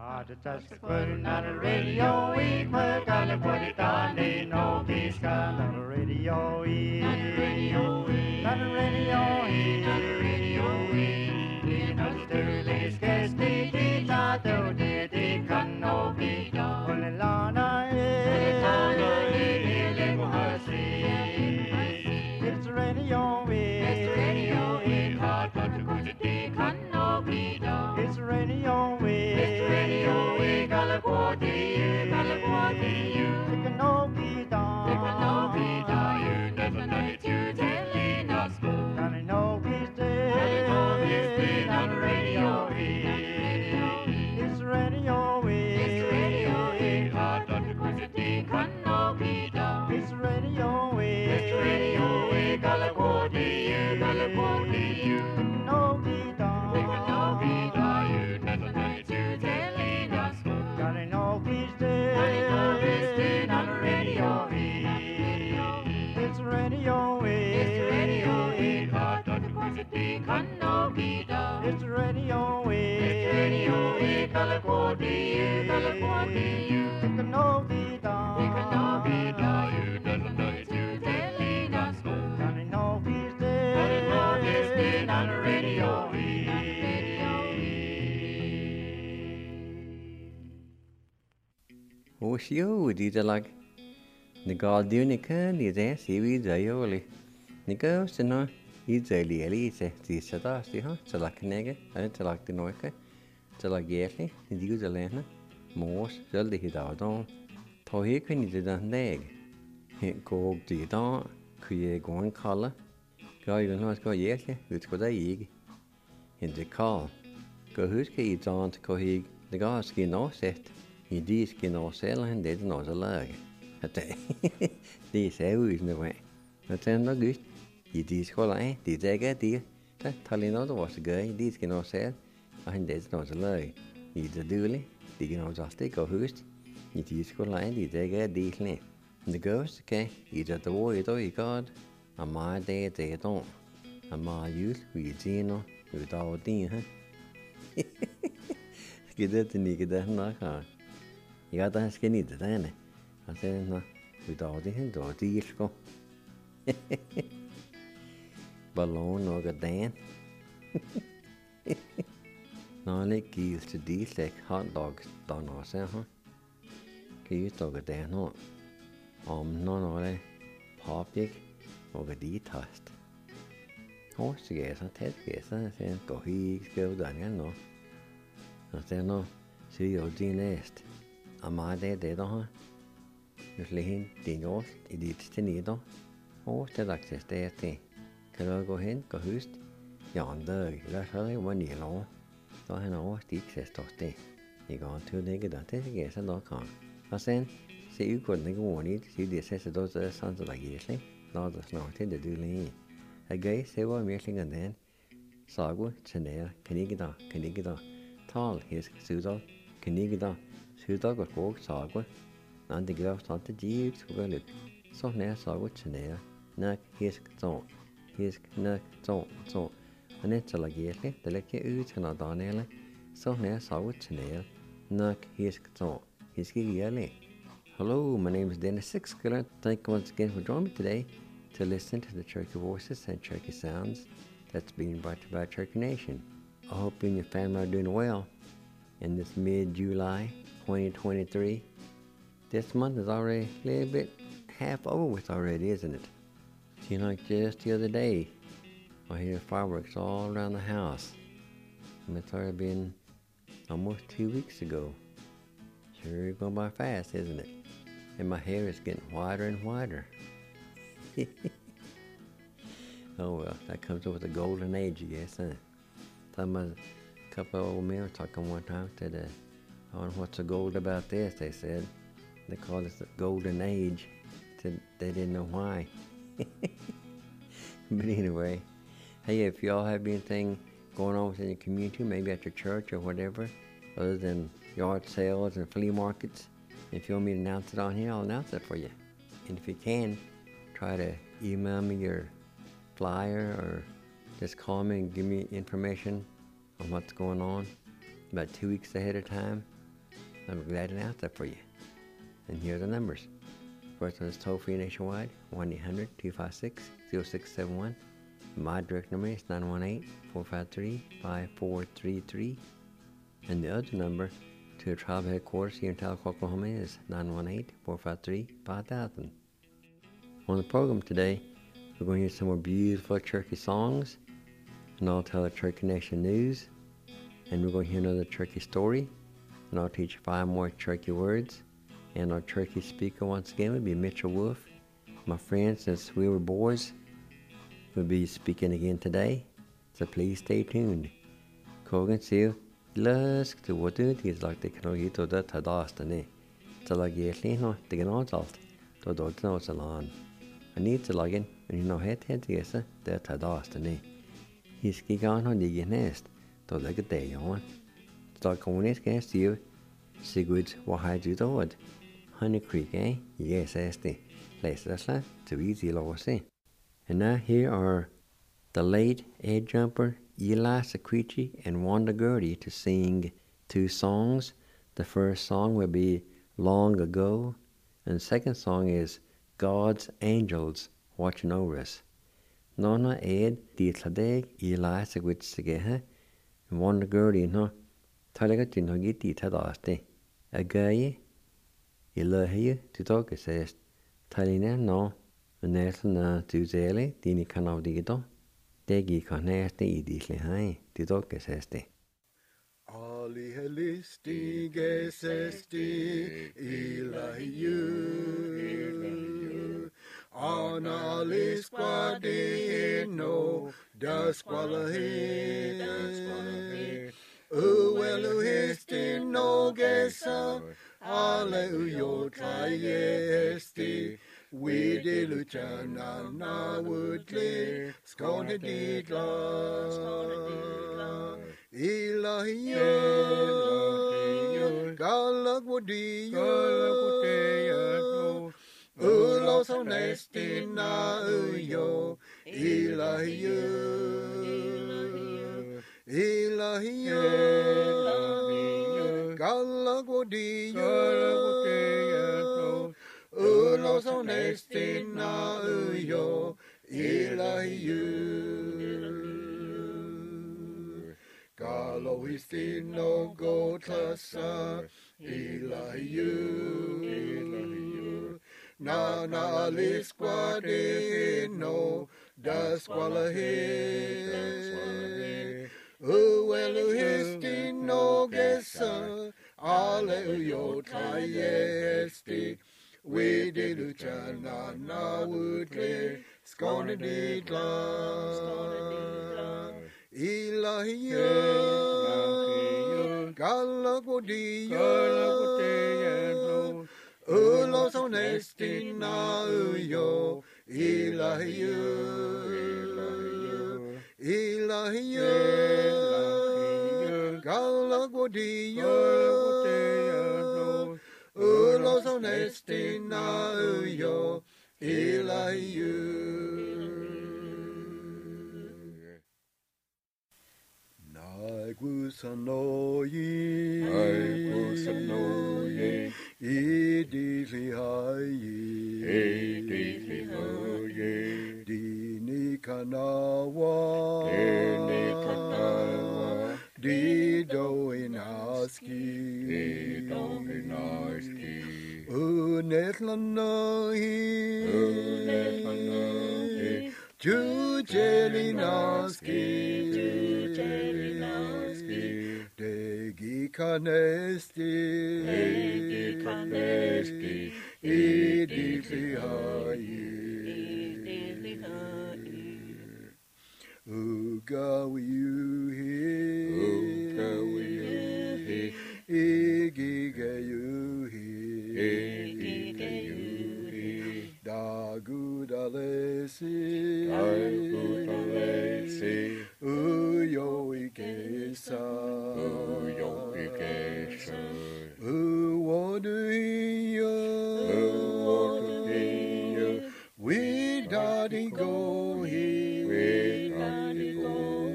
Just putting on the radio, we put on the put it on, they know he's got on the radio, on the radio, on the radio, on the radio, in the sterling sketch, they not do they can no be done. Only Lana is it's the radio, it's the radio, hard but to go to they can no be done. It's the radio, it's the radio, California, you. They can no be done. They can no be done. You never know it, you telling us. Can I know he's dead? Can I know he's dead on the radio? It's the radio, it's the radio, hard but to go to they can no be done. It's the radio, it's the radio, California, you. They can no be done. They can no be done. You never know it, you telling us. Can I know he's dead? Can I know he's dead on the radio? It's the radio, it's the radio, hard but to go to they can no be done. It's the radio, it's the radio, California, you. They can no be done. They can no be done. You never know it, you telling us. Can I know he's dead? Can I know he's dead on the radio? Osio, did like the Guardianica, the there, seaweed, aioli. The girls, you know, he's a lily, the Sadas, the huh, to like nigger, and to like the Noika, to like Yerly, the use a lena, Morse, Zelda hit out on. Tohi can you the leg. Hit go the dawn, create one color. Go, you know, go Yerly, it's got a egg. In the call, go who's key on to Kohig, the guy skin all set. He did skin all sell and did not a leg. At this is the way. But then no good. He did school, did they get dear? That telling out was a guy, did skin all sell, and there's not a leg. He's a dooley, digging out just take or host. He did school, did they get dear? The ghost, okay, he's at the war, he got a my day they don't. A my youth, we Gino, without Dean, huh? Get that and you get that knock on. You got that skinny to then. I said, no, without the hand or the go. Balloon or a dan. No, like geese to these like hot dogs, don't know, say, huh? Geese dog a dan, no. No, like pop pig or a dee toast. Horse guess, I tell guess, I said, go he go down, I know. I said, no, see your D nest. Am I there, huh? Just lay in yours, it is to need, oh, the access there, thing. Can I go in, go host? Yonder, that's really 1 year long. So I know what the access to stay. You go on to dig it, I guess I don't come. I said, see you couldn't go on it, see the assess of those sons like yesterday. No, that's not it, the doing. A guy say what making and then Sagwa, Chanel, Canigida, Tall, his Sudo, Canigida, Sudo got walk Sagwa. And the girl started the jeeps were look. So now saw what Chanel, Nuck, his zone, his nuck, zone. And it's like yearly, the like you cannot Donnelly. So now saw what Chanel, Nuck, his zone, his yearly. Hello, my name is Dennis Sixkiller. Thank you once again for joining me today to listen to the Cherokee voices and Cherokee sounds that's being brought to you by Cherokee Nation. I hope you and your family are doing well in this mid-July 2023. This month is already a little bit half over with already, isn't it? Seems like just the other day, I hear fireworks all around the house. And it's already been almost 2 weeks ago. Sure going by fast, isn't it? And my hair is getting whiter and whiter. Oh well, that comes with the golden age, I guess, huh? Talking about a couple of old men were talking one time, said, I don't know what's so gold about this, they said. They called it the golden age. Said they didn't know why. But anyway, hey, if y'all have anything going on within your community, maybe at your church or whatever, other than yard sales and flea markets, if you want me to announce it on here, I'll announce it for you. And if you can, try to email me your flyer or just call me and give me information on what's going on about 2 weeks ahead of time. I'm glad to answer for you. And here are the numbers. First one is toll-free nationwide, 1-800-256-0671. My direct number is 918-453-5433. And the other number to the tribe headquarters here in Talcott, Oklahoma is 918-453-5000. On the program today, we're going to hear some more beautiful Cherokee songs, and I'll tell the Cherokee Nation news, and we're going to hear another Cherokee story, and I'll teach 5 more Cherokee words. And our Cherokee speaker once again will be Mitchell Wolf. My friend since we were boys will be speaking again today, so please stay tuned. Kogan Seal, Lusk to what it is like the Canogito that Tadastane. So like Yeslino, the Ganazalt, to Dodno Salon. I need to log in, and you know, head yes, that Tadastane. He's gigan on the nest, to like a day on. So going against you, Sigurd, what had you done? Honey Creek, eh? Yes, the place that's to easy low see. And now here are the late Ed Jumper, Eli Sequechi, and Wanda Gertie to sing 2 songs. The first song will be Long Ago, and the second song is God's Angels Watching Over Us. Nona Ed, the Tladeg, Eli Sequechi, and Wanda Gertie, no, Talagat no get the Tadaste. A guy, Ilahi, to talk, says, Talina, no, and Nathan to Zele, Dini Canavdido, Degi Canasti, Idisli High, to talk, says they. Ali Helisti, Gesesti, Ilahi, Anali Squadino, Dasqualahi, Ueluhisti, no Gesa, Aleuyo Triesti, Weedy Luciana, Woodley, Scone Didla, Ilahi, Galagwadi, Ulos Honestina, Uyo, Ilahi, Ilahi, Galagwadi, Ulos Honestina, Uyo, Ilahi, Galohistino, Gotlasa, Ilahi, Nana Lisquadino, Dasqualahi, Ueluhistino, Gesa, Aleuyo Triesti, Weedy Luciana, Woodley, Scone Didla, Ilahi, Galagwadi, Ulos Honestina, Uyo, Ilahi, Ilahi, Galagwadi, Ulos Honestina, Uyo, Ilahi. Naigusanoi, Idilihaye, Dini Kanawa, Dido Inaski, Unetlanai, Jujelinaski, Degi Kanesti, Idilihaye, Ugawiyuhi, Igigayuhi, Dagudalesi, Uyo Ikesa, Uwoduhiya, we daddy go here,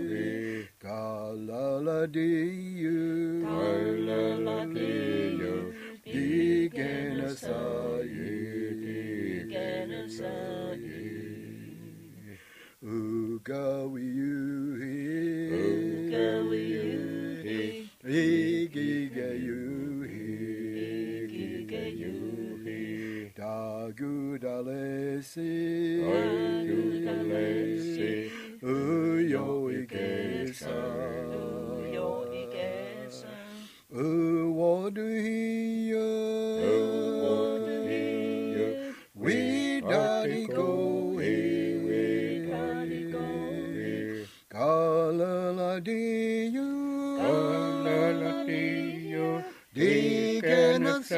Galaladiyu, We daddy go here, we daddy go here. Kalaladiyo, kalaladiyo, deacon of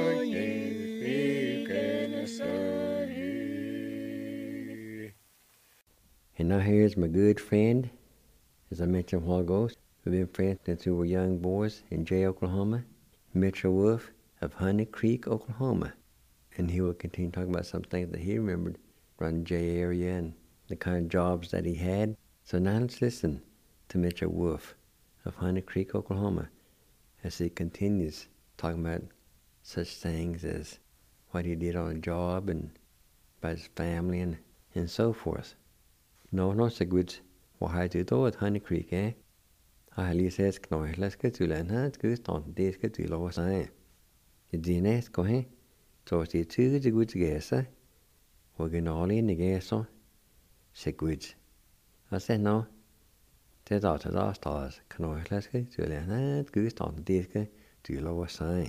And now here's my good friend, as I mentioned a while ago. We've been friends since we were young boys in Jay, Oklahoma, Mitchell Wolf of Honey Creek, Oklahoma. And he will continue talking about some things that he remembered around the Jay area and the kind of jobs that he had. So now let's listen to Mitchell Wolf of Honey Creek, Oklahoma, as he continues talking about such things as what he did on a job and about his family and so forth. No så godt, hvor har du da et Honey Creek, eh? Jeg har lige set knøj, lad os gå til land her, skal vi starte, det skal til lov at sige. Det næste går hen, så det er tydeligt til godt til gæster, hvor generalen i gæster, så godt. Og så nå, det er der start, knøj, lad os gå til land her, skal vi starte, det skal til lov at sige.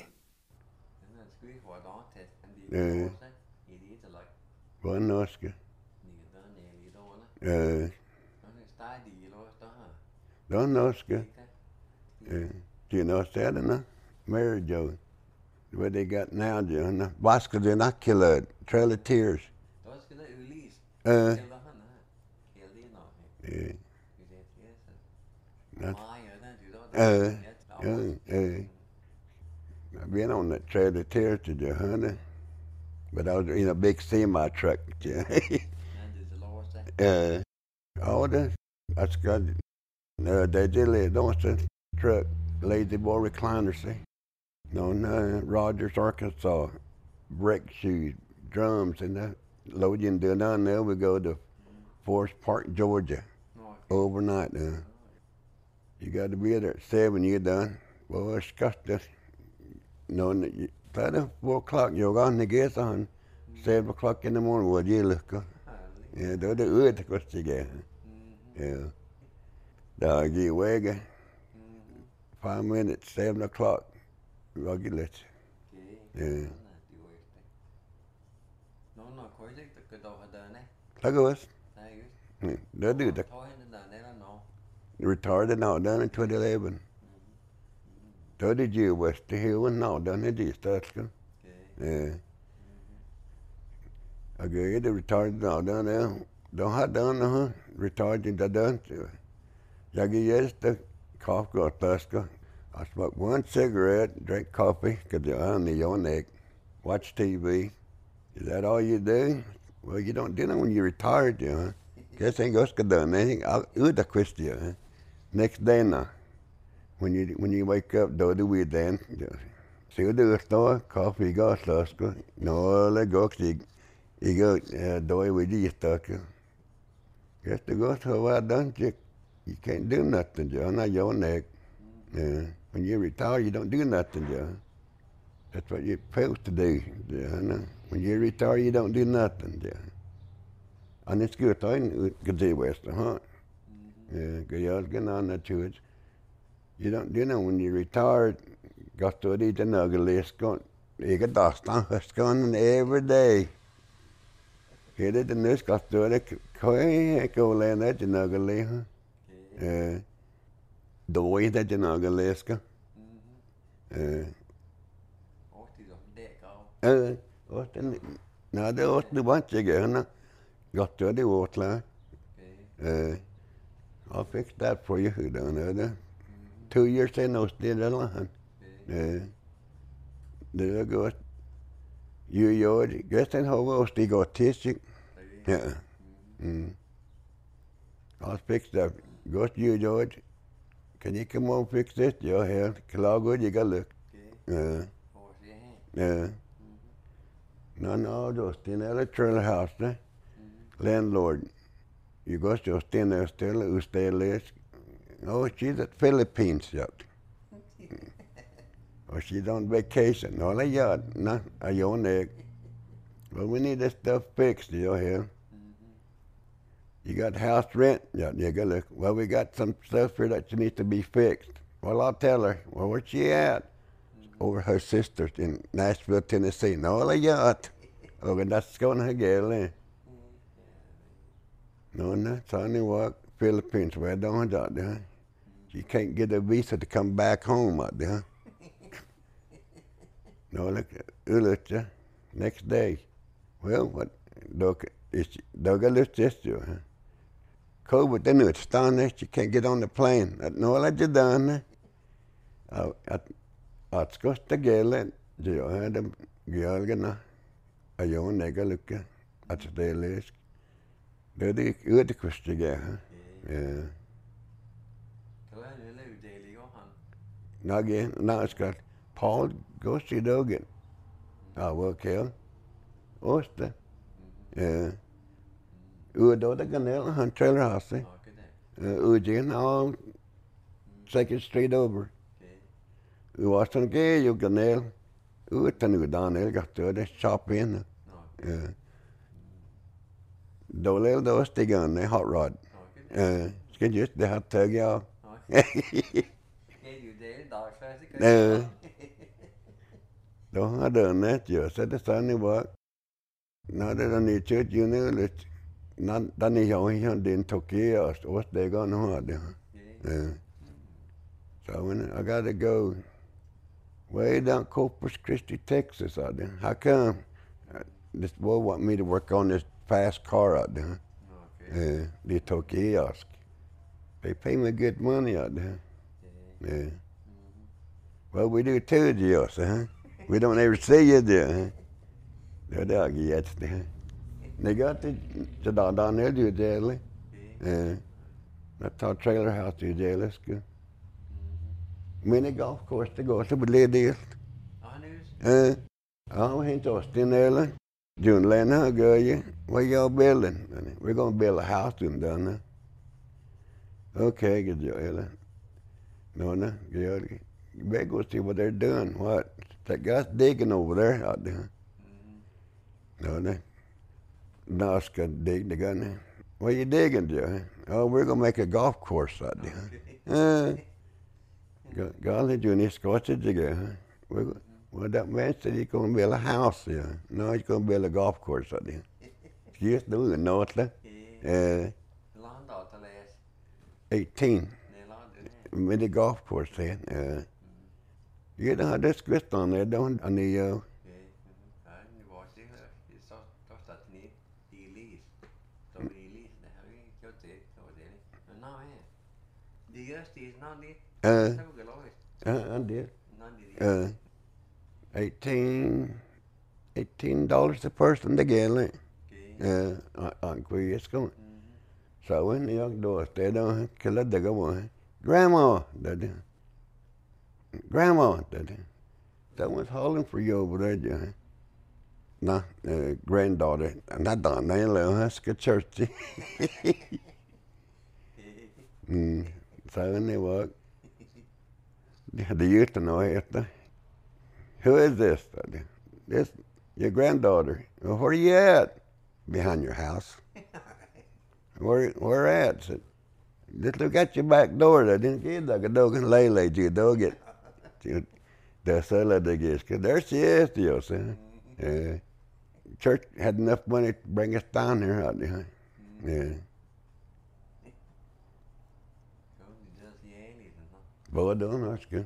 Hvor norske? Don't norske. Do you know Saturday? Mary Jo. What they got now, John? Vasca de Nacula, Trail of Tears. Yeah. I've been on that Trail of Tears to Johanna, but I was in a big semi truck. All the that's got they did it. Don't the truck, Lazy Boy recliner, see. No, Rogers, Arkansas, brake shoes, drums, and that. Loading down there, we go to Forest Park, Georgia, overnight. You got to be there at 7. You're done. Well, it's got this. No, at 4 o'clock, you're on the gas on. 7 o'clock in the morning, well, you look. Yeah, då är det utgåstiga. Yeah. Då gick iväg. 5 minutes, 7 o'clock. Regulate. Yeah. Look at us. They do that. Retarded now, done in 2011. Då did you West the Hill and now done it is that. Yeah. I get the retarded now down there. Don't have done retarded that done to. Jag get the cough got thuska. I smoke 1 cigarette, drink coffee, because you're on the your neck, watch TV. Is that all you do? Well, you don't do that when you're retired, you know. Guess ain't got done anything. I'll the question. Next day now, when you wake up, do we then? See what do store coffee got thuska. No, let go. You go do it with you stuck. Guess to go so well done, you can't do nothing, John. Not your neck. When you retire, you don't do nothing, John. That's what you're supposed to do, John. When you retire, you don't do nothing, John. And it's good, I could do West, huh? Yeah, because you're getting on that to it. You don't do nothing when you retired. Got to eat an ugly scone. You get dust on a scone every day. Here det nu ska stå det kolen det är ugly, huh? Då är det ugly ska. No, det åt du vant jag gärna. Got to det åt la. I'll fix that for you, down there. 2 years in those did it alone. Det är gott. You George, guess and how else they got tissues? Yeah. I'll fix that. Go to you, George. Can you come on and fix this? You're here. Claw good, you got look. No, just in the trailer house there. Landlord, you go to stay there still, ustedes. Oh, she's at Philippines yet. Or she's on vacation. No, like that. No, ayun egg. Well, we need this stuff fixed, you hear? You got house rent? Yeah, you go look. Well, we got some stuff here that needs to be fixed. Well, I'll tell her. Well, where's she at? Over her sister in Nashville, Tennessee. No, like that. Oh, that's going to girl, eh? No, Sonny walk Philippines. Where don't out there? She can't get a visa to come back home out there. No, look, next day. Well, what? Doga lust just you, huh? COVID, then it's down there. She can't get on the plane. No, I just down there. At skosta gele, jag hade gölgarna. Jag nega lucka. Att det läsk. Det är utkvistiga, huh? Ja. Nage, ska Paul gå till dagen. Ja, vad kul. Oste. Ja. Då det ganel han trailer house. Ujin all Second Street over. Wasn't gay you ganel. Utan Daniel got to the shop in. Ja. Då lär det oss stiga en hot rod. Ska just det här tugga av. Då hade han ett ju, så det sa ni var. När det är ni kört ju nu lite. När ni har din Tokyo och det går nu hade. So I gotta go way down Corpus Christi, Texas out there. How come? This boy want me to work on this fast car out there. The Tokyo. They pay me good money out there. Yeah. Well, we do too, Dios, huh? We don't ever see you there, huh? Det är det jätte. Ni got the down there to jail. That's our trailer house to jail is good. Mini golf course to go to bli I'm into Austin Airline. June Lena, go you. What y'all building? We're gonna build a house down there. Okay, good job, No, good. You better go see what they're doing. What? That guy's digging over there out there. No. Nazca dig the gun. What are you digging, Joe? Oh, we're going to make a golf course out there. Golly, Junior Scotch, well, that man said he's going to build a house here. No, he's going to build a golf course out there. Just doing north. 18. With the golf course there. You know, that's good on there, don't you? I did. $18 a person to get it. On Queens going. So when the young doors, they don't kill it, they go on. Grandma, someone's holding for you over there, Johnny. No, granddaughter, not Donna, that's good church. So when they walk, the youth to know it. Who is this? This your granddaughter. Well, where are you at? Behind your house. Where at? Said, just look at your back door. They didn't get like a dog and lay you dog it. The seller they get. There she is, you see. Church had enough money to bring us down here out there. Yeah. Boy, that's good.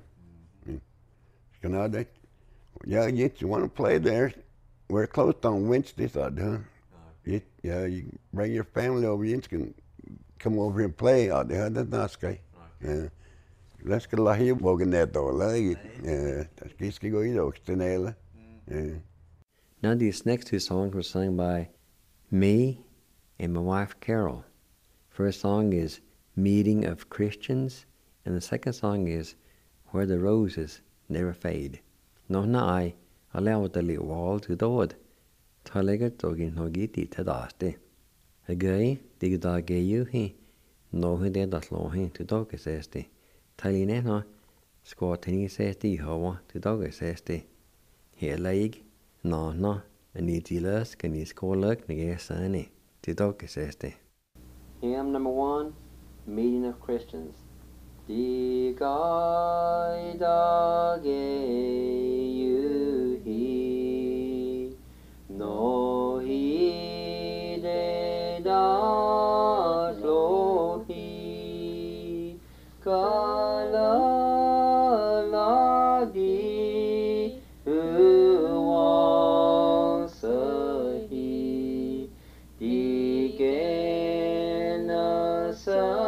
Yeah, you want to play there? We're closed on Wednesdays out there. Yeah, you bring your family over. You can come over here and play out there. That's nice, guy. Yeah. Let's get a here walking that door. Yeah, that's good. Go eat Yeah. Now these next two songs were sung by me and my wife Carol. First song is Meeting of Christians, and the second song is Where the Roses Never Fade. No, I Alauatali wall to the wood. Talagat dogin hogiti tadaste. A gay, dig da gay you he. No he did that law he to dog sesti. Talinena, squatini sesti hoa to dog sesti. Here leg, no, and eatilas can you score luck negasani to dog sesti. Hymn number 1, Meeting of Christians. Di gai da ge you he, no he de da lo he, ka la di wang se he, di ge na sa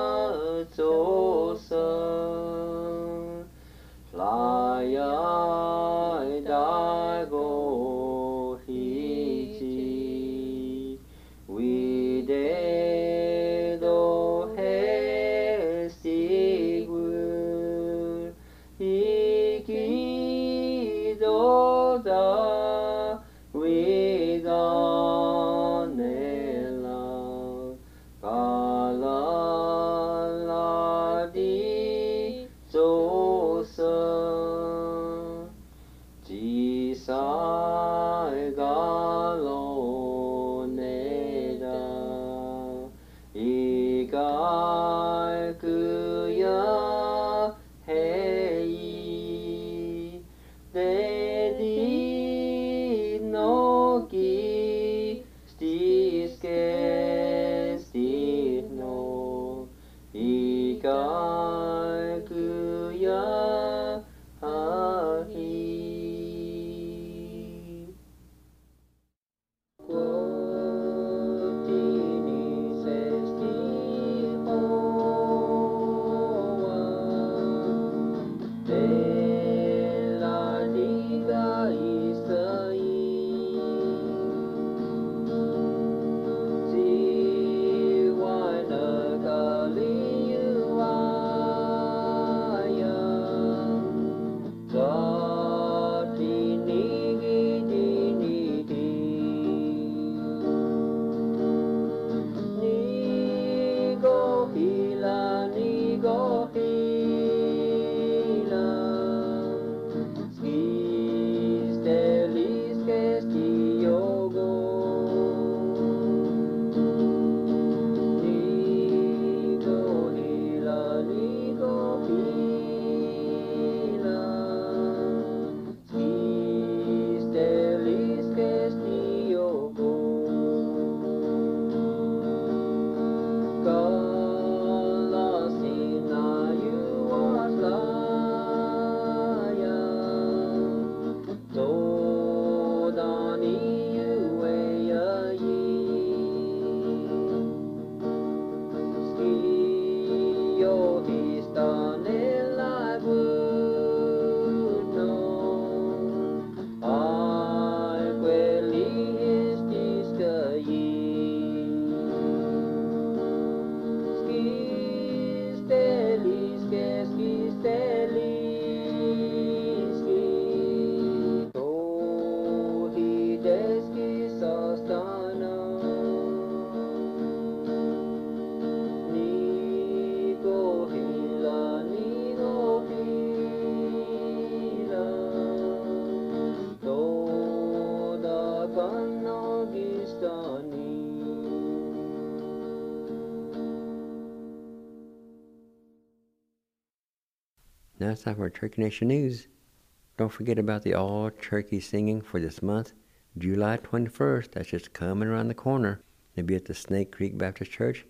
Now it's time for Turkey Nation News. Don't forget about the all turkey singing for this month, July 21st. That's just coming around the corner. They'll be at the Snake Creek Baptist Church,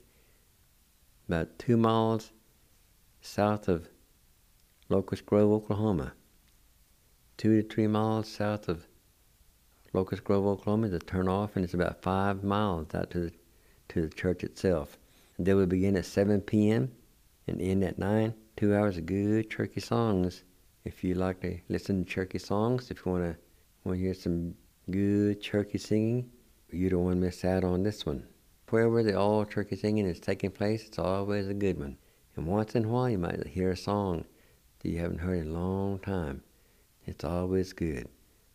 about 2 miles south of Locust Grove, Oklahoma. 2 to 3 miles south of Locust Grove, Oklahoma, to turn off, and it's about 5 miles out to the church itself. And they will begin at 7 p.m. and end at 9. 2 hours of good turkey songs. If you like to listen to turkey songs, if you want to hear some good turkey singing, you don't want to miss out on this one. Wherever the all turkey singing is taking place, it's always a good one. And once in a while, you might hear a song that you haven't heard in a long time. It's always good.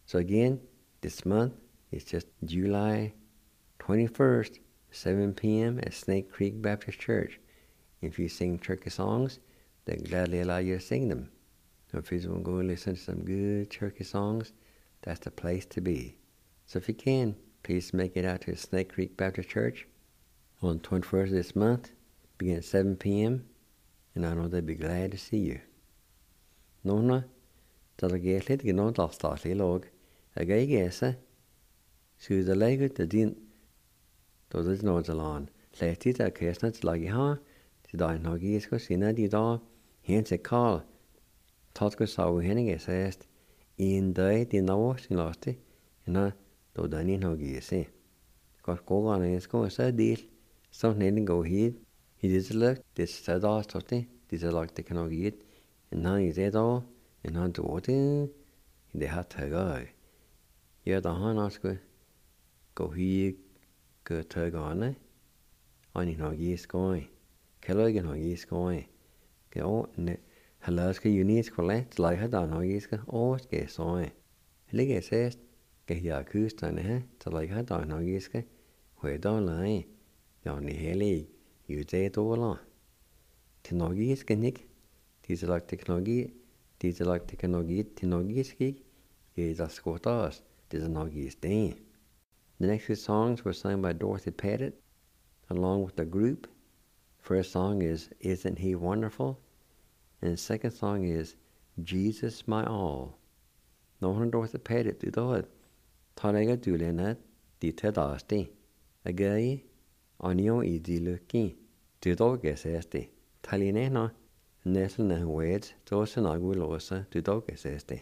So again, this month, it's just July 21st, 7 p.m. at Snake Creek Baptist Church. If you sing turkey songs, they gladly allow you to sing them. So if you want to go and listen to some good turkey songs, that's the place to be. So if you can, please make it out to Snake Creek Baptist Church on 21st of this month, beginning at 7 p.m., and I know they'll be glad to see you. Nona, Dalagate, Gino Dalstati Log, a gay guessa, Sue the leg the din, though there's no Zalan. Let it a case not like ha, did I know Gisco, Sina di da, hence a call. Totko saw Henning assessed, in day the no in lost it, and I do done in Hoggy. Got go on and go as a deal. Some needing go here. He did look, this said all sorting, this is like the cannot get, and now he's at all, and on to water, they had to go. Yeah, the Hanasko go here, go tug on it. On in Hoggy's going. Kellogg and Hoggy's going. Go on. Halaska unis collect like had on Hoggy's always get so. Liga says, get your coast on it, to like had on Hoggy's where don't lie. Yon the heli, you say to all. Tinoggy's nick, these are like technology, these are like technology, Tinoggy's gig, is a squatters, this is Noggy's day. The next few songs were sung by Dorothy Pettit, along with the group. First song is Isn't He Wonderful? And the second song is Jesus My All. No one Dorothy Pettit do that. Tanaga do Lena, the Tedasti. A gay, on your easy looking. Do dog guess este. Talinena, Nestle and Wades, those and I will also do dog guess este.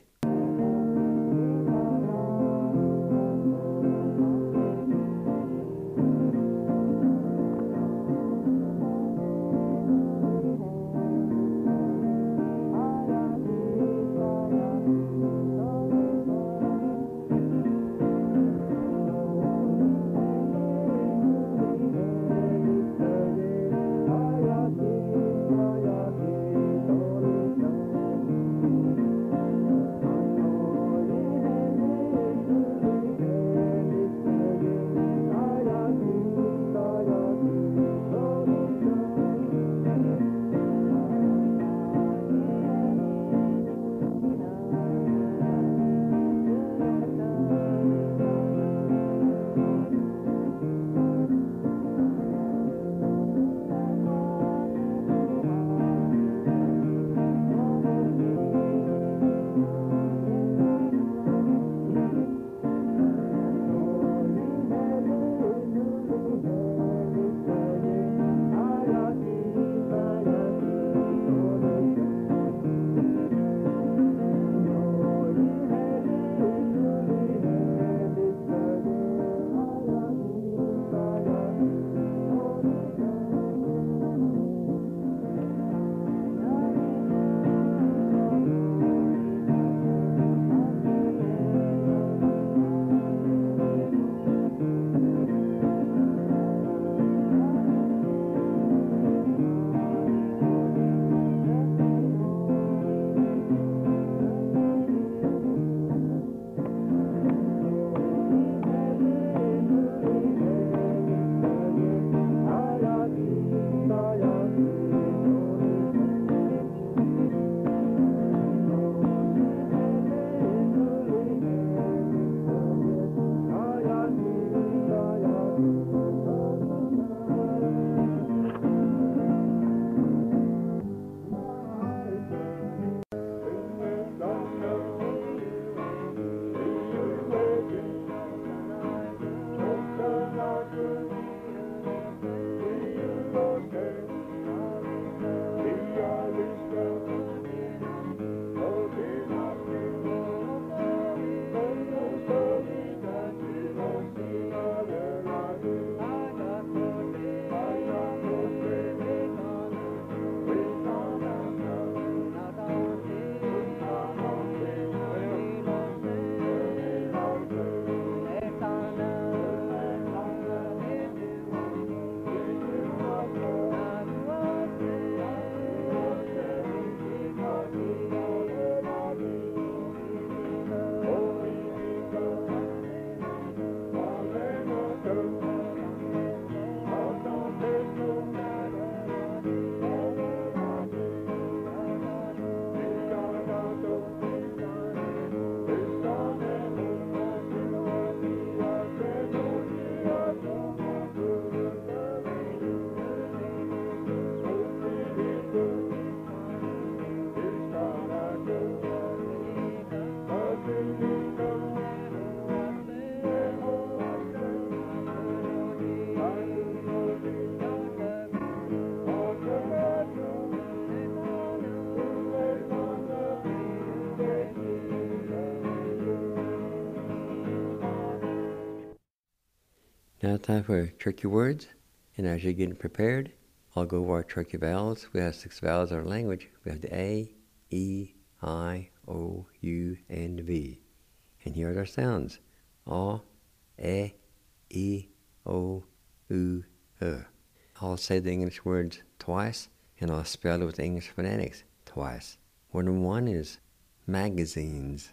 Now time for tricky words. And as you're getting prepared, I'll go over our tricky vowels. We have 6 vowels in our language. We have the A, E, I, O, U, and V. And here are their sounds. A, E, O, U, I'll say the English words twice, and I'll spell it with the English phonetics twice. Word number 1 is magazines.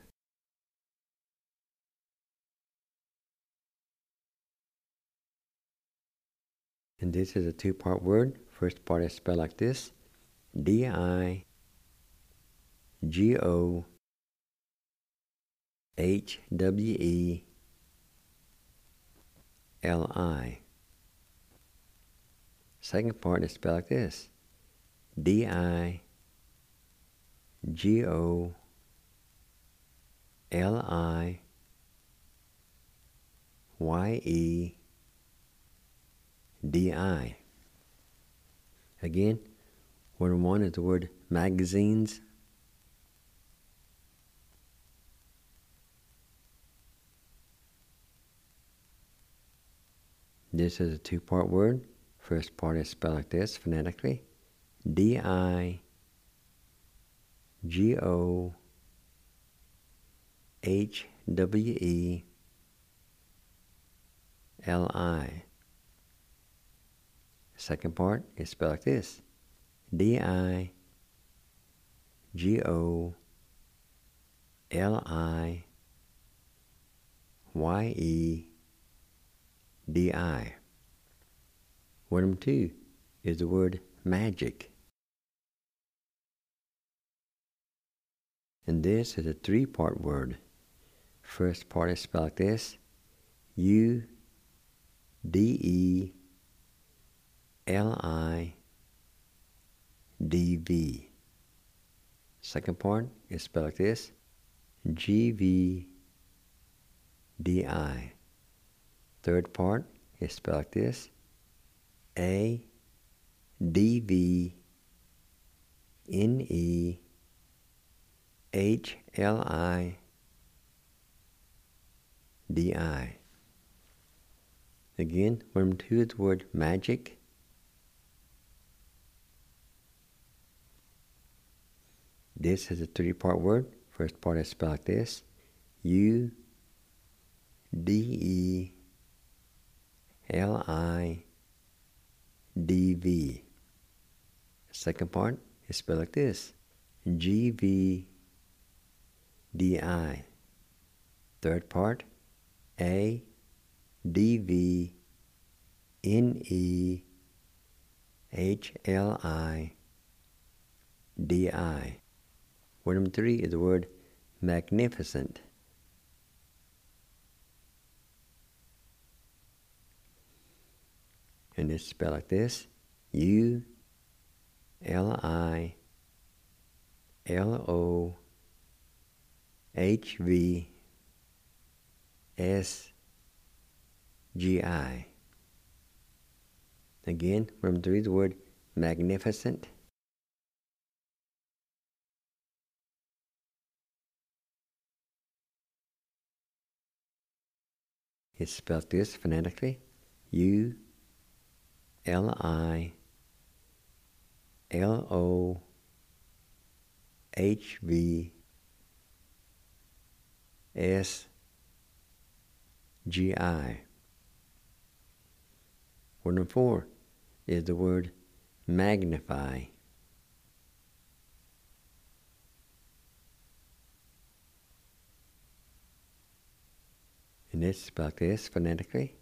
And this is a 2-part word. First part is spelled like this: D-I-G-O-H-W-E-L-I. Second part is spelled like this: D-I-G-O-L-I-Y-E-D-I. Again, word 1 is the word magazines. This is a 2-part word. First part is spelled like this phonetically: D-I-G-O-H-W-E-L-I. Second part is spelled like this: D-I-G-O-L-I-Y-E-D-I. Word number 2 is the word magic. And this is a 3-part word. First part is spelled like this: U-D-E-L-I-D-V. Second part is spelled like this: G-V-D-I. Third part is spelled like this: A-D-V-N-E-H-L-I-D-I. Again, word number 2 is the word magic. This is a 3-part word. First part is spelled like this: U-D-E-L-I-D-V. Second part is spelled like this: G-V-D-I. Third part: A-D-V-N-E-H-L-I-D-I. Word number 3 is the word magnificent. And it's spelled like this: U-L-I-L-O-H-V-S-G-I. Again, word number 3 is the word magnificent. It's spelled this phonetically: U-L-I-L-O-H-V-S-G-I. Word number 4 is the word magnify. And it's spelled this phonetically: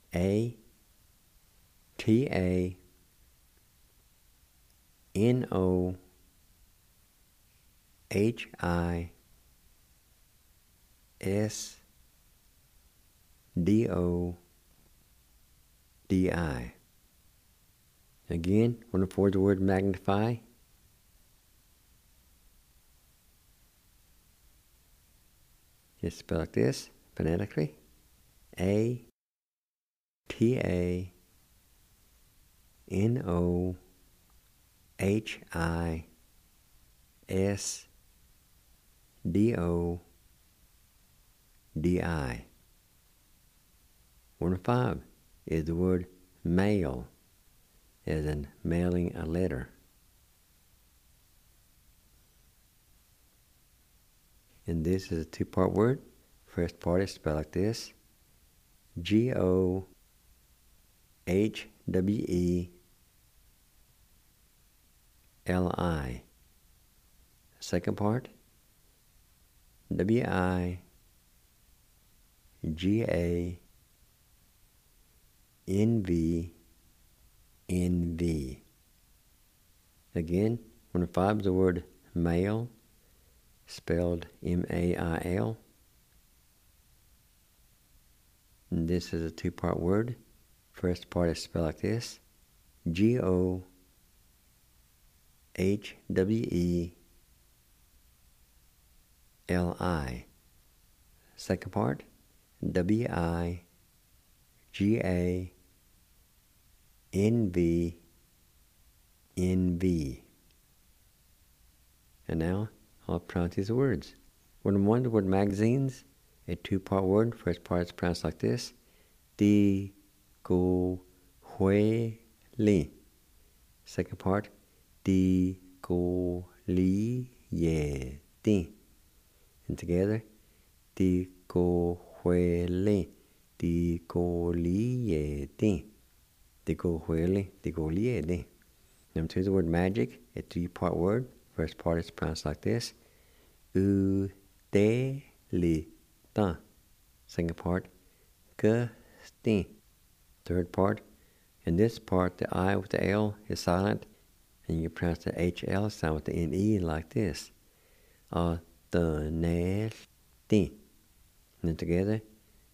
A-T-A-N-O-H-I-S-D-O-D-I. Again, word number 4 is the word magnify. It's spelled like this phonetically: A-T-A-N-O-H-I-S-D-O-D-I. Word number 5 is the word mail, as in mailing a letter. And this is a two-part word. First part is spelled like this: Gohweli. Second part, WIGANVNV. Again, 105 is the word mail, spelled MAIL. And this is a two-part word. First part is spelled like this: GOHWELI. Second part, WIGANVNV. And now I'll pronounce these words. One, the word magazines, a two-part word. First part is pronounced like this: Di-go-hwe-li. Second part, Di-go-li-ye-di. And together, Di-go-hwe-li, Di-go-li-ye-di. Di-go-hwe-li, Di-go-li-ye-di. Number two is the word magic, a three-part word. First part is pronounced like this: U-de-li-ta. Second part, G-sti. Third part, in this part, the I with the L is silent, and you pronounce the HL sound with the NE like this: A-the-ne-ti. And then together,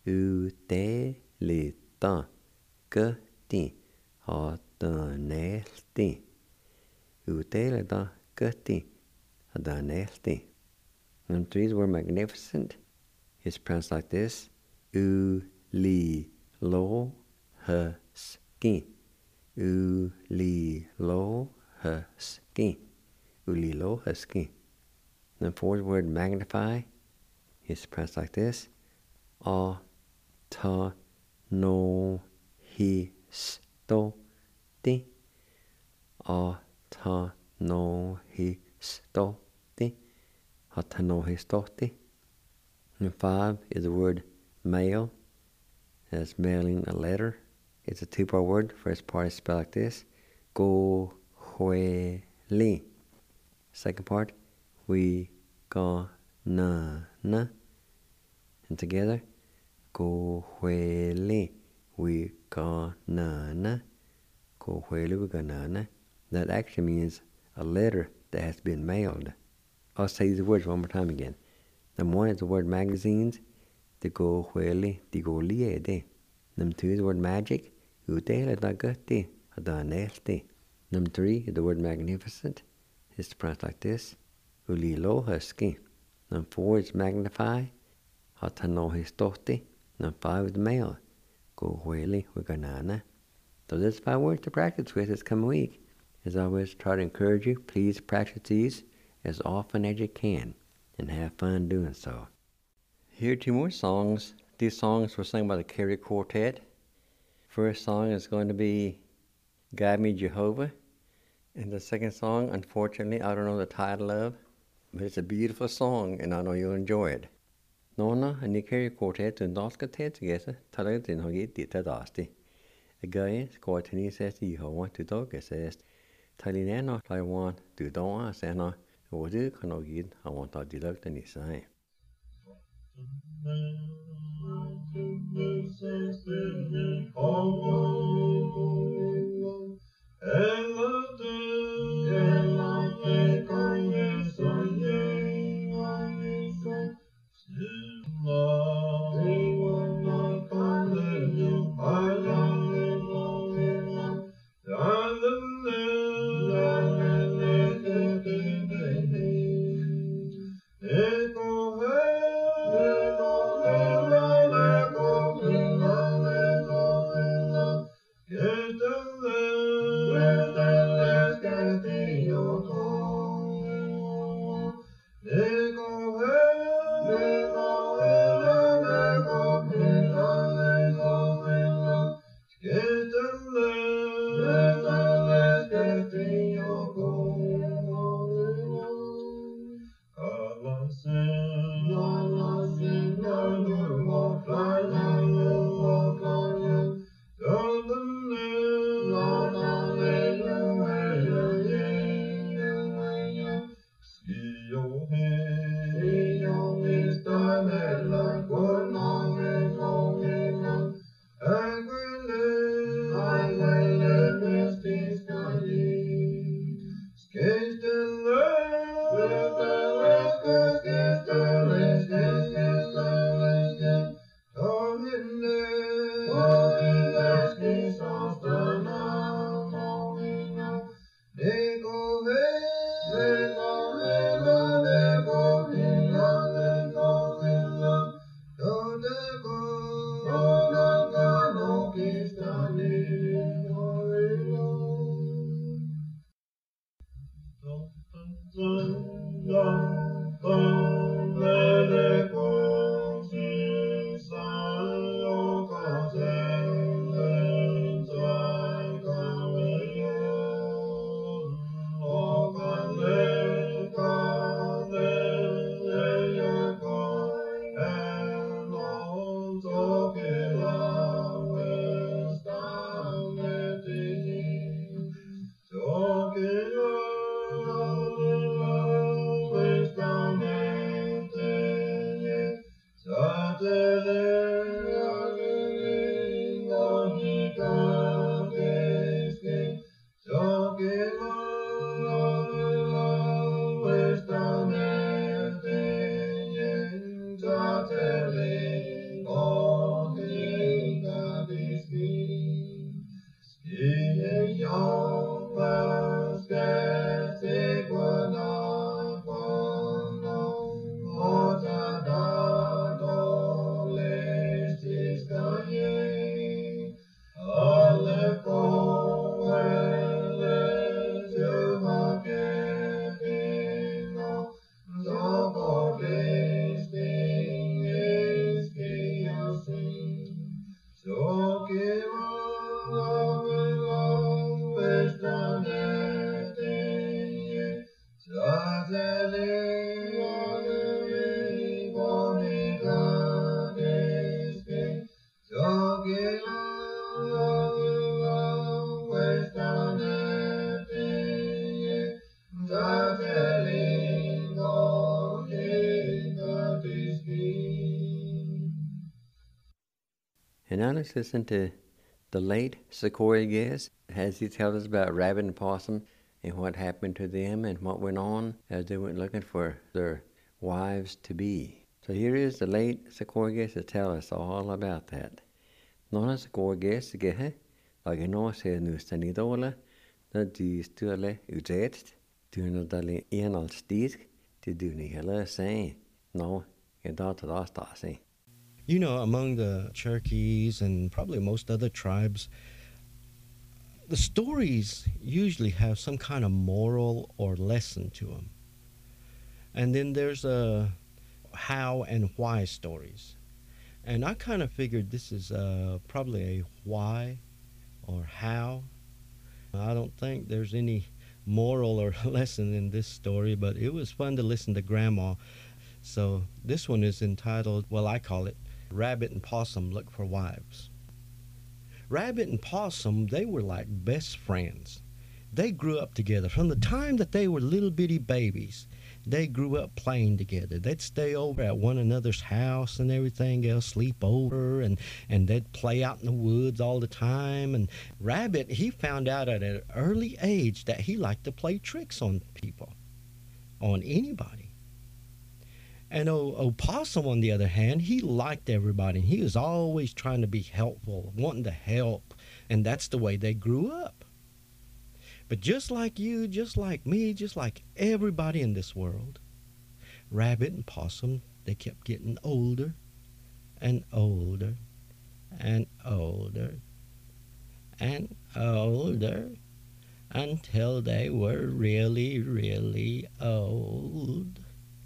U-de-li-ta. G-ti. A-the-ne-ti. U-de-li-ta. G-ti. A-the-ne-ti. Number three is the word magnificent. It's pronounced like this: U-li-lo-ha-ski. U-li-lo-ha-ski. U-li-lo-ha-ski. The fourth word magnify is pronounced like this: A-ta-no-hi-sto-ti. A-ta-no-hi-sto-ti. A-ta-no-hi-sto-ti. And five is the word mail. That's mailing a letter. It's a two-part word. First part is spelled like this: Gohweli. Second part, WIGANA. And together, Gohweli, WIGANA. Gohweli, WIGANA. That actually means a letter that has been mailed. I'll say these words one more time again. Number one is the word magazines, Di-go-hwe-li, Di-go-li-ye-di. Number two is the word magic, U-de-li-da-ga-ti, A-da-ne-ti. Number three is the word magnificent. It's pronounced like this: U-li-lo-ha-ski. Number four is magnify, A-ta-no-hi-sto-ti. Number five is mail, Gohweli, WIGANA. So there's 5 words to practice with this coming week. As always, try to encourage you, please practice these as often as you can, and have fun doing so. Here are 2 more songs. These songs were sung by the Carey Quartet. First song is going to be Guide Me Jehovah. And the second song, unfortunately, I don't know the title of, but it's a beautiful song, and I know you'll enjoy it. Nona and the Carey Quartet and Daska Ted together, Talatin Hogit Tadasti. A guy, Squatini says, Yehovah to dog says, Talinano, I want to don't say no, what do you I want to deduct any sign. And now let's listen to the late Sequoyah Guest as he tells us about Rabbit and Possum and what happened to them and what went on as they went looking for their wives-to-be. So here is the late Sequoyah Guest to tell us all about that. Nona Sequoyah Guest gehe, like no se nu stanidola, na di stule uzetst, tuna dali enal stisk, to do ni hela saying, no, you don't say. You know, among the Cherokees and probably most other tribes, the stories usually have some kind of moral or lesson to them. And then there's a how and why stories. And I kind of figured this is probably a why or how. I don't think there's any moral or lesson in this story, but it was fun to listen to Grandma. So this one is entitled, well, I call it, Rabbit and Possum Look for Wives. Rabbit and Possum, they were like best friends. They grew up together. From the time that they were little bitty babies, they grew up playing together. They'd stay over at one another's house and everything else, sleep over, and they'd play out in the woods all the time. And Rabbit, he found out at an early age that he liked to play tricks on people, on anybody. And Possum, on the other hand, he liked everybody. He was always trying to be helpful, wanting to help, and that's the way they grew up. But just like you, just like me, just like everybody in this world, Rabbit and Possum, they kept getting older and older and older and older until they were really, really old.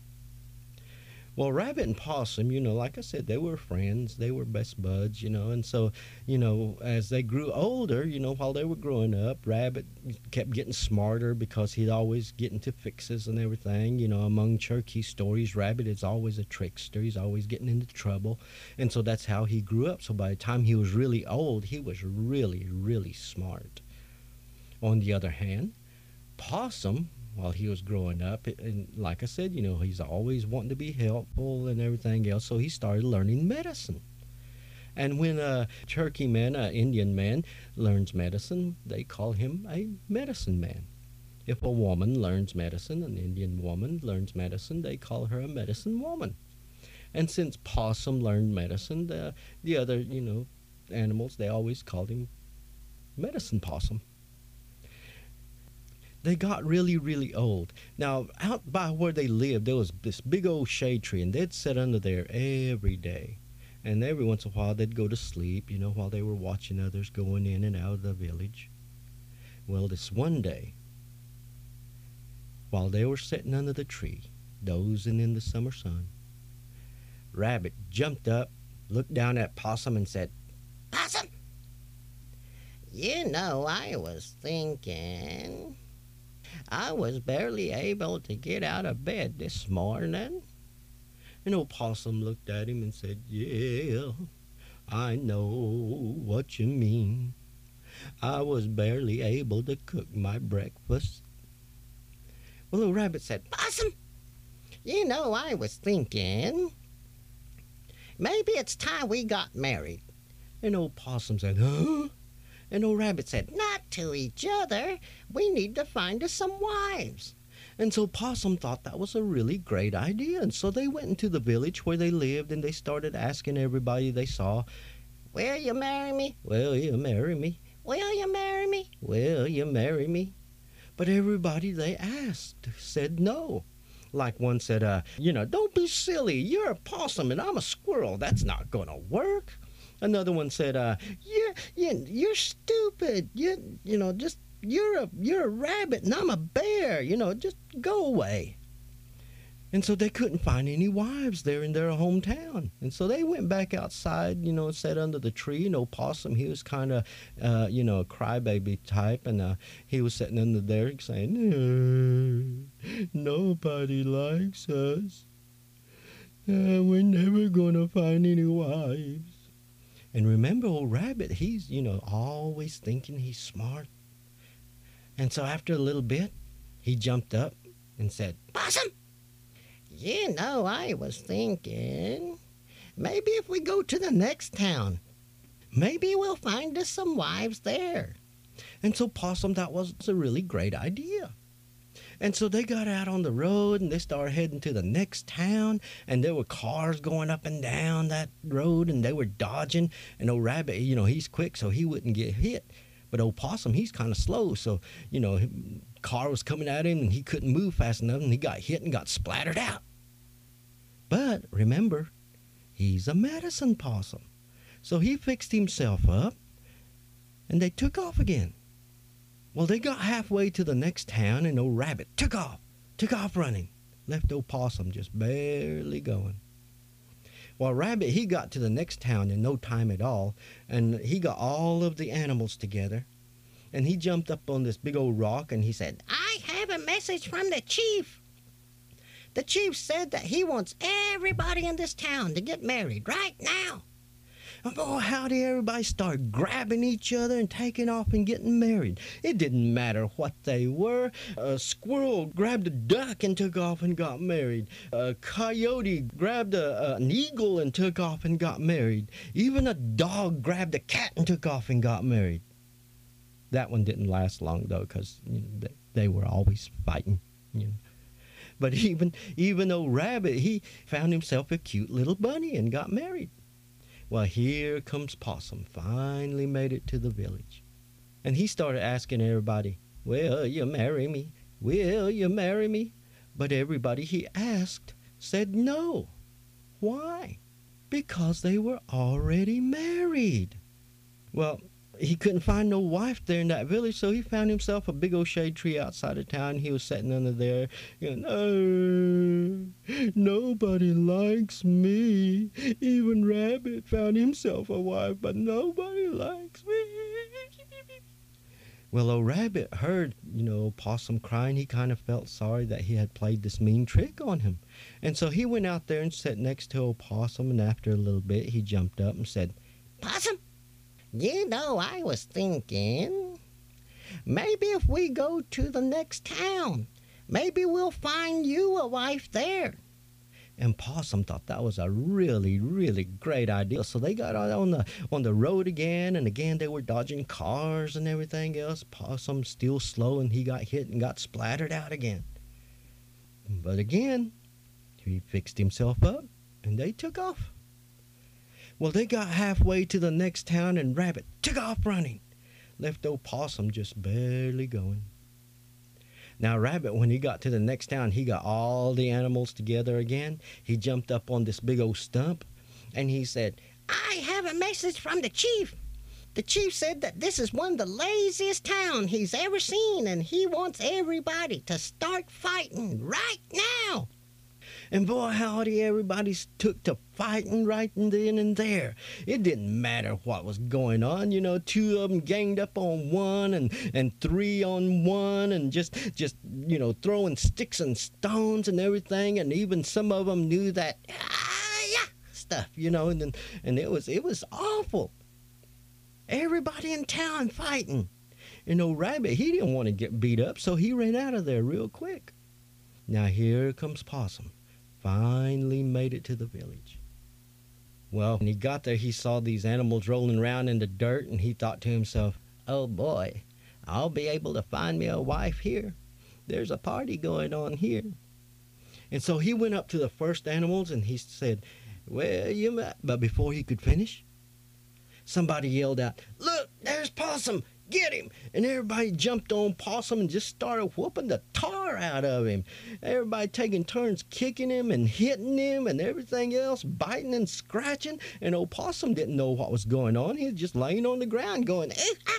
Well, Rabbit and Possum, you know, like I said, they were friends. They were best buds, you know. And so, you know, as they grew older, you know, while they were growing up, Rabbit kept getting smarter because he'd always get into fixes and everything. You know, among Cherokee stories, Rabbit is always a trickster. He's always getting into trouble. And so that's how he grew up. So by the time he was really old, he was really, really smart. On the other hand, Possum, while he was growing up. And like I said, he's always wanting to be helpful and everything else. So he started learning medicine. And when a Cherokee man, an Indian man, learns medicine, they call him a medicine man. If a woman learns medicine, an Indian woman learns medicine, they call her a medicine woman. And since Possum learned medicine, the other, animals, they always called him Medicine Possum. They got really, really old. Now, out by where they lived, there was this big old shade tree, and they'd sit under there every day. And every once in a while, they'd go to sleep, while they were watching others going in and out of the village. Well, this one day, while they were sitting under the tree, dozing in the summer sun, Rabbit jumped up, looked down at Possum, and said, "Possum, I was thinking. I was barely able to get out of bed this morning." And old Possum looked at him and said, "Yeah, I know what you mean. I was barely able to cook my breakfast." Well, old Rabbit said, "Possum, I was thinking. Maybe it's time we got married." And old Possum said, "Huh?" And old Rabbit said, "Not to each other. We need to find us some wives." And so Possum thought that was a really great idea. And so they went into the village where they lived, and they started asking everybody they saw, "Will you marry me? Will you marry me? Will you marry me? Will you marry me?" But everybody they asked said no. Like one said, "Don't be silly. You're a possum and I'm a squirrel. That's not going to work." Another one said, "You're stupid. You're a rabbit and I'm a bear. Just go away." And so they couldn't find any wives there in their hometown. And so they went back outside, sat under the tree. Possum, he was kind of, a crybaby type. And he was sitting under there saying, "Nobody likes us. We're never going to find any wives." And remember, old Rabbit, he's, always thinking he's smart. And so after a little bit, he jumped up and said, "Possum, I was thinking, maybe if we go to the next town, maybe we'll find us some wives there." And so Possum, that was a really great idea. And so they got out on the road and they started heading to the next town, and there were cars going up and down that road and they were dodging. And old Rabbit, he's quick so he wouldn't get hit. But old Possum, he's kind of slow, so, car was coming at him and he couldn't move fast enough and he got hit and got splattered out. But remember, he's a medicine possum. So he fixed himself up and they took off again. Well, they got halfway to the next town and old Rabbit took off running. Left old Possum just barely going. Well, Rabbit, he got to the next town in no time at all, and he got all of the animals together, and he jumped up on this big old rock and he said, "I have a message from the chief. The chief said that he wants everybody in this town to get married right now." And boy, how did everybody start grabbing each other and taking off and getting married. It didn't matter what they were. A squirrel grabbed a duck and took off and got married. A coyote grabbed an eagle and took off and got married. Even a dog grabbed a cat and took off and got married. That one didn't last long, though, because they were always fighting. But even old Rabbit, he found himself a cute little bunny and got married. Well, here comes Possum, finally made it to the village. And he started asking everybody, "Will you marry me? Will you marry me?" But everybody he asked said no. Why? Because they were already married. Well, he couldn't find no wife there in that village, so he found himself a big old shade tree outside of town. He was sitting under there, "Nobody likes me. Even Rabbit found himself a wife, but nobody likes me." Well, old Rabbit heard, Possum crying. He kind of felt sorry that he had played this mean trick on him. And so he went out there and sat next to old Possum, and after a little bit, he jumped up and said, "Possum, I was thinking, maybe if we go to the next town, Maybe we'll find you a wife there. And Possum thought that was a really, really great idea. So they got out on the road again, and again they were dodging cars and everything else. Possum still slow, and he got hit and got splattered out again. But again, he fixed himself up, and they took off. Well, they got halfway to the next town, and Rabbit took off running, left old Possum just barely going. Now, Rabbit, when he got to the next town, he got all the animals together again. He jumped up on this big old stump, and he said, I have a message from the chief. The chief said that this is one of the laziest towns he's ever seen, and he wants everybody to start fighting right now. And boy, howdy, everybody took to fighting right then and there. It didn't matter what was going on. You know, two of them ganged up on one and three on one and just throwing sticks and stones and everything. And even some of them knew that stuff, and it was awful. Everybody in town fighting. And old Rabbit, he didn't want to get beat up, so he ran out of there real quick. Now here comes Possum. Finally made it to the village. Well, when he got there, he saw these animals rolling around in the dirt, and he thought to himself, oh boy, I'll be able to find me a wife here. There's a party going on here. And so he went up to the first animals, and he said, well, you might. But before he could finish, somebody yelled out, look, there's Possum. Get him! And everybody jumped on Possum and just started whooping the tar out of him. Everybody taking turns kicking him and hitting him and everything else, biting and scratching. And old Possum didn't know what was going on. He was just laying on the ground going,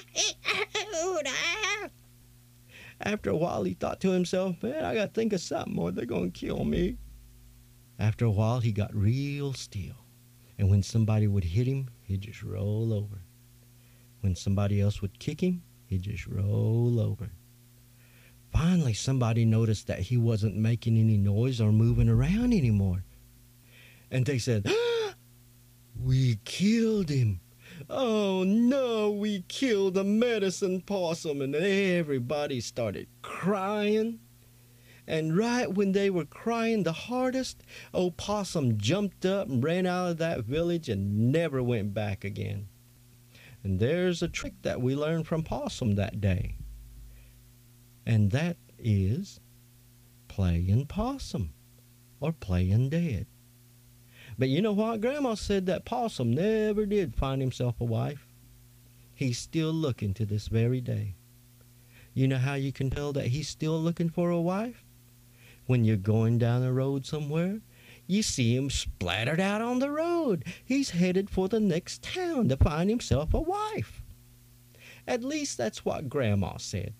After a while, he thought to himself, man, I got to think of something or they're going to kill me. After a while, he got real still. And when somebody would hit him, he'd just roll over. When somebody else would kick him, he'd just roll over. Finally, somebody noticed that he wasn't making any noise or moving around anymore. And they said, we killed him. Oh, no, we killed the medicine possum. And everybody started crying. And right when they were crying the hardest, old Possum jumped up and ran out of that village and never went back again. And there's a trick that we learned from Possum that day. And that is playing possum or playing dead. But you know what? Grandma said that Possum never did find himself a wife. He's still looking to this very day. You know how you can tell that he's still looking for a wife? When you're going down the road somewhere, you see him splattered out on the road. He's headed for the next town to find himself a wife. At least that's what Grandma said.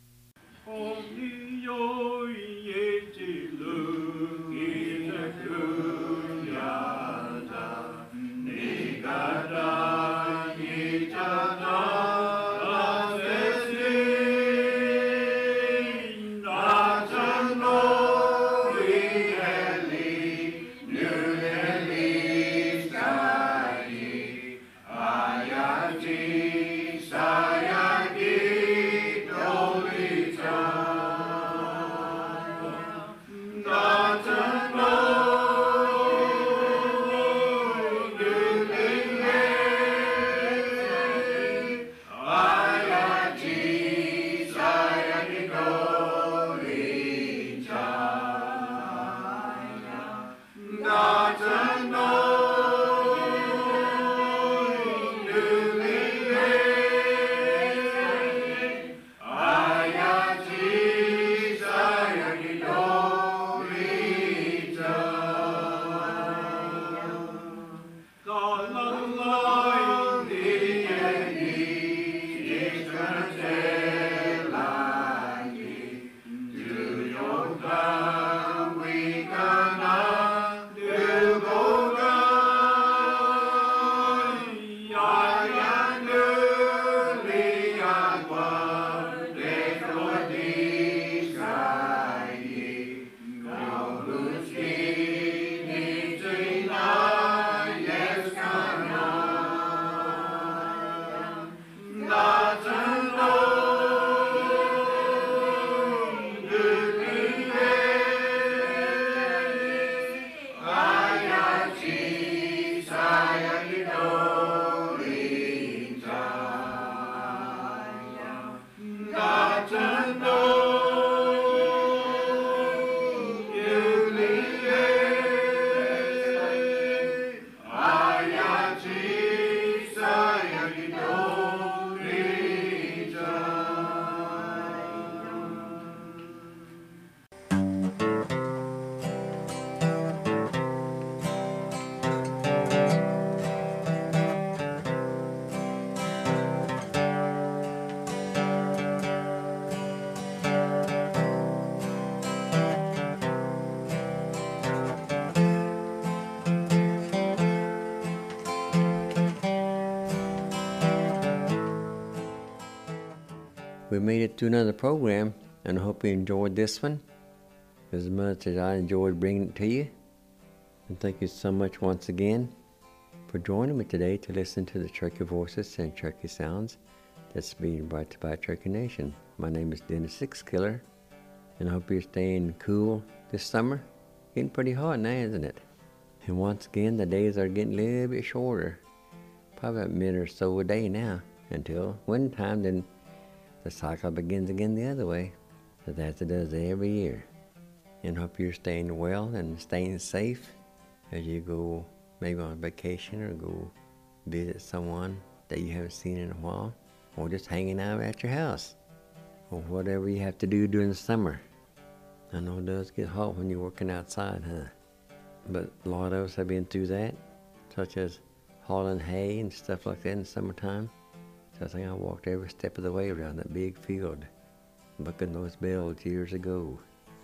We made it to another program, and I hope you enjoyed this one as much as I enjoyed bringing it to you. And thank you so much once again for joining me today to listen to the Cherokee Voices and Cherokee Sounds that's being brought to you by Cherokee Nation. My name is Dennis Sixkiller, and I hope you're staying cool this summer. Getting pretty hot now, isn't it? And once again, the days are getting a little bit shorter. Probably a minute or so a day now, until winter time, then the cycle begins again the other way, as it does every year. And hope you're staying well and staying safe as you go maybe on vacation or go visit someone that you haven't seen in a while, or just hanging out at your house, or whatever you have to do during the summer. I know it does get hot when you're working outside, huh? But a lot of us have been through that, such as hauling hay and stuff like that in the summertime. So I think I walked every step of the way around that big field, bucking those bells years ago.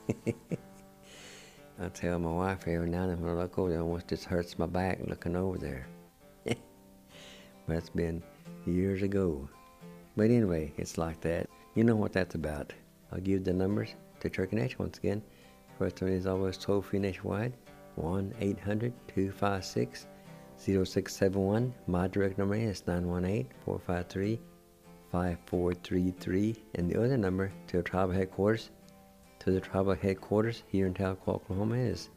I tell my wife every now and then when I look over there, it almost just hurts my back looking over there. But it's been years ago. But anyway, it's like that. You know what that's about. I'll give the numbers to Cherokee Nation once again. First one is always toll-free nationwide, 1-800-256-0671. My direct number is 918-453-5433. And the other number to the tribal headquarters here in Tahlequah, Oklahoma is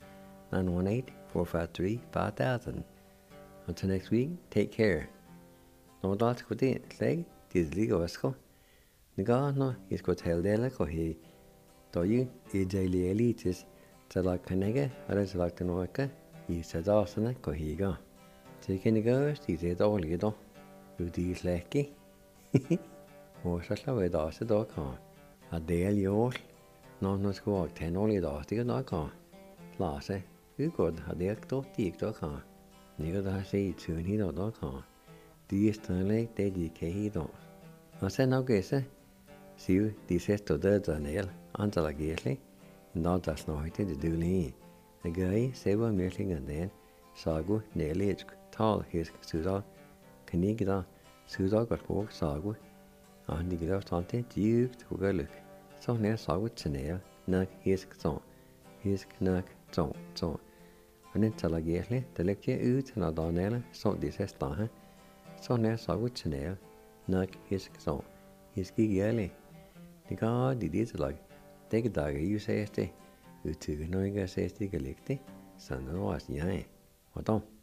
918-453-5000. Until next week, take care. No doubt ko din leg dizligo asko. Niga no is ko tel dela ko he to you e daily elitis tala kanega ara tala tanoka I sadasana ko he ga. Take any goes is all you do. You dis lecky. Or sala we da se do ka. A del yo no sko 10 only da stiga da ka. Lase you god ha del to tik do ka. Niga da se tun hi do ka. Di stanley de di ke hi do. I said no gese. Siu di sesto de zanel antala gesli. No das no hite de duli. The guy seba merling and then sagu nelich tal his suda kanigida suda got walk sagu. And the gida tante duke to go look. So near sagu tsenel nak his song. His knack song. And then tala gesli the lecture ut na donela so this is tahe. So near sagu tsenel nak his song. His gigeli. The god did it like take a dagger you say este. Utu noiga say este galikti. San was yae. What on?